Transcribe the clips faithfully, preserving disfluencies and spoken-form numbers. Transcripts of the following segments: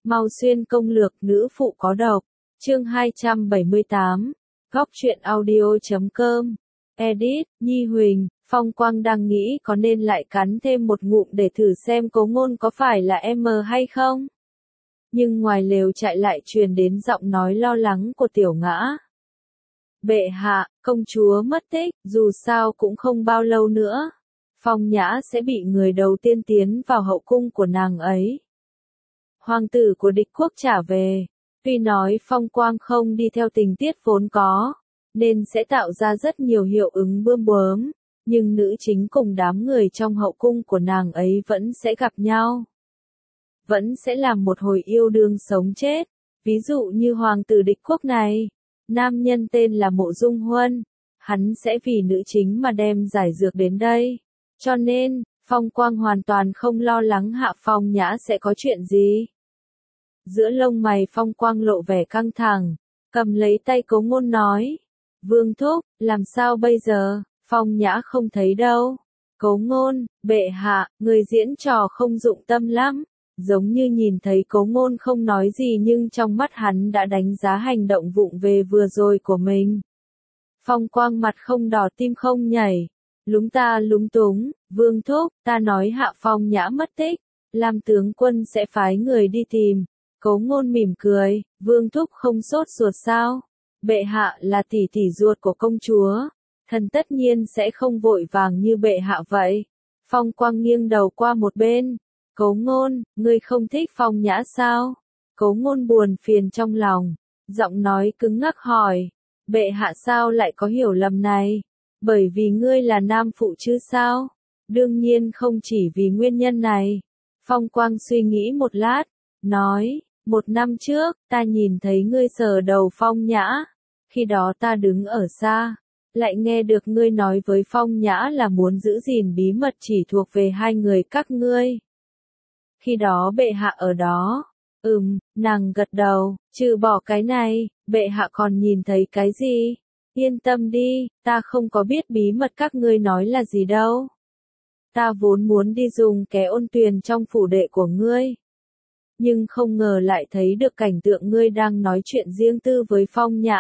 Mau xuyên công lược nữ phụ có độc. Chương hai trăm bảy mươi tám. Góc truyện audio chấm com. Edit, Nhi Huỳnh, Phong Quang đang nghĩ có nên lại cắn thêm một ngụm để thử xem Cố Ngôn có phải là em hay không. Nhưng ngoài lều trại lại truyền đến giọng nói lo lắng của Tiểu Ngã. Bệ hạ, công chúa mất tích, dù sao cũng không bao lâu nữa. Phong Nhã sẽ bị người đầu tiên tiến vào hậu cung của nàng ấy. Hoàng tử của địch quốc trả về. Tuy nói Phong Quang không đi theo tình tiết vốn có, nên sẽ tạo ra rất nhiều hiệu ứng bươm bướm, nhưng nữ chính cùng đám người trong hậu cung của nàng ấy vẫn sẽ gặp nhau. Vẫn sẽ làm một hồi yêu đương sống chết. Ví dụ như hoàng tử địch quốc này, nam nhân tên là Mộ Dung Huân, hắn sẽ vì nữ chính mà đem giải dược đến đây. Cho nên, Phong Quang hoàn toàn không lo lắng Hạ Phong Nhã sẽ có chuyện gì. Giữa lông mày Phong Quang lộ vẻ căng thẳng, cầm lấy tay Cố Ngôn nói. Vương thúc, làm sao bây giờ, Phong Nhã không thấy đâu. Cố Ngôn, bệ hạ, người diễn trò không dụng tâm lắm. Giống như nhìn thấy Cố Ngôn không nói gì nhưng trong mắt hắn đã đánh giá hành động vụng về vừa rồi của mình. Phong Quang mặt không đỏ tim không nhảy. Lúng ta lúng túng, Vương thúc, ta nói Hạ Phong Nhã mất tích, Lam tướng quân sẽ phái người đi tìm. Cố Ngôn mỉm cười, Vương thúc không sốt ruột sao? Bệ hạ là tỷ tỷ ruột của công chúa, thần tất nhiên sẽ không vội vàng như bệ hạ vậy. Phong Quang nghiêng đầu qua một bên. Cố Ngôn, ngươi không thích Phong Nhã sao? Cố Ngôn buồn phiền trong lòng, giọng nói cứng ngắc hỏi, bệ hạ sao lại có hiểu lầm này? Bởi vì ngươi là nam phụ chứ sao? Đương nhiên không chỉ vì nguyên nhân này. Phong Quang suy nghĩ một lát, nói, một năm trước, ta nhìn thấy ngươi sờ đầu Phong Nhã. Khi đó ta đứng ở xa, lại nghe được ngươi nói với Phong Nhã là muốn giữ gìn bí mật chỉ thuộc về hai người các ngươi. Khi đó bệ hạ ở đó. Ừm, nàng gật đầu, trừ bỏ cái này, bệ hạ còn nhìn thấy cái gì? Yên tâm đi, ta không có biết bí mật các ngươi nói là gì đâu. Ta vốn muốn đi dùng ké ôn tuyền trong phủ đệ của ngươi. Nhưng không ngờ lại thấy được cảnh tượng ngươi đang nói chuyện riêng tư với Phong Nhã.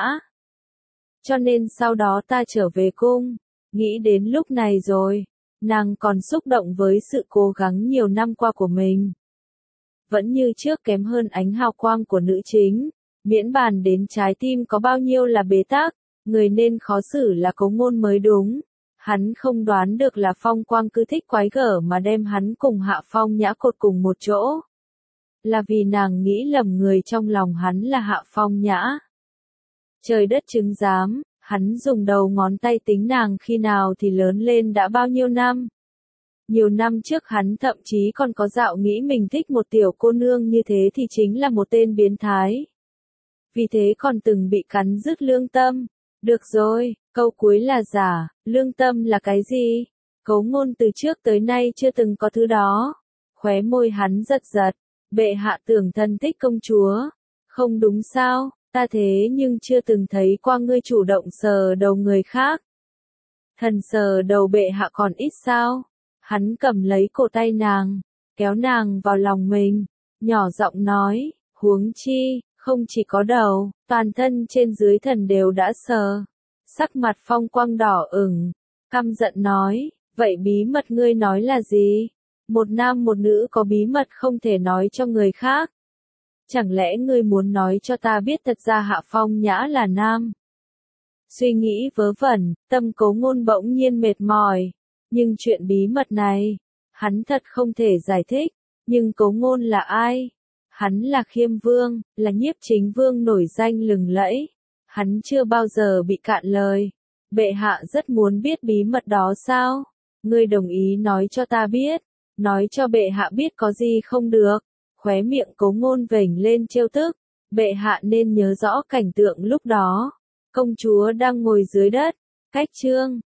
Cho nên sau đó ta trở về cung, nghĩ đến lúc này rồi, nàng còn xúc động với sự cố gắng nhiều năm qua của mình. Vẫn như trước kém hơn ánh hào quang của nữ chính, miễn bàn đến trái tim có bao nhiêu là bế tắc, người nên khó xử là Cố Ngôn mới đúng. Hắn không đoán được là Phong Quang cứ thích quái gở mà đem hắn cùng Hạ Phong Nhã cột cùng một chỗ. Là vì nàng nghĩ lầm người trong lòng hắn là Hạ Phong Nhã. Trời đất chứng giám, hắn dùng đầu ngón tay tính nàng khi nào thì lớn lên đã bao nhiêu năm. Nhiều năm trước hắn thậm chí còn có dạo nghĩ mình thích một tiểu cô nương như thế thì chính là một tên biến thái. Vì thế còn từng bị cắn rứt lương tâm. Được rồi, câu cuối là giả, lương tâm là cái gì? Cố Ngôn từ trước tới nay chưa từng có thứ đó. Khóe môi hắn giật giật, bệ hạ tưởng thân thích công chúa. Không đúng sao, ta thế nhưng chưa từng thấy qua ngươi chủ động sờ đầu người khác. Thần sờ đầu bệ hạ còn ít sao? Hắn cầm lấy cổ tay nàng, kéo nàng vào lòng mình, nhỏ giọng nói, huống chi, không chỉ có đầu, toàn thân trên dưới thần đều đã sờ. Sắc mặt Phong Quang đỏ ửng, căm giận nói, vậy bí mật ngươi nói là gì? Một nam một nữ có bí mật không thể nói cho người khác. Chẳng lẽ ngươi muốn nói cho ta biết thật ra Hạ Phong Nhã là nam? Suy nghĩ vớ vẩn, tâm Cố Ngôn bỗng nhiên mệt mỏi. Nhưng chuyện bí mật này, hắn thật không thể giải thích. Nhưng Cố Ngôn là ai? Hắn là Khiêm Vương, là Nhiếp Chính Vương nổi danh lừng lẫy. Hắn chưa bao giờ bị cạn lời. Bệ hạ rất muốn biết bí mật đó sao? Ngươi đồng ý nói cho ta biết. Nói cho bệ hạ biết có gì không được. Khóe miệng Cố Ngôn vểnh lên trêu tức. Bệ hạ nên nhớ rõ cảnh tượng lúc đó. Công chúa đang ngồi dưới đất, cách chương.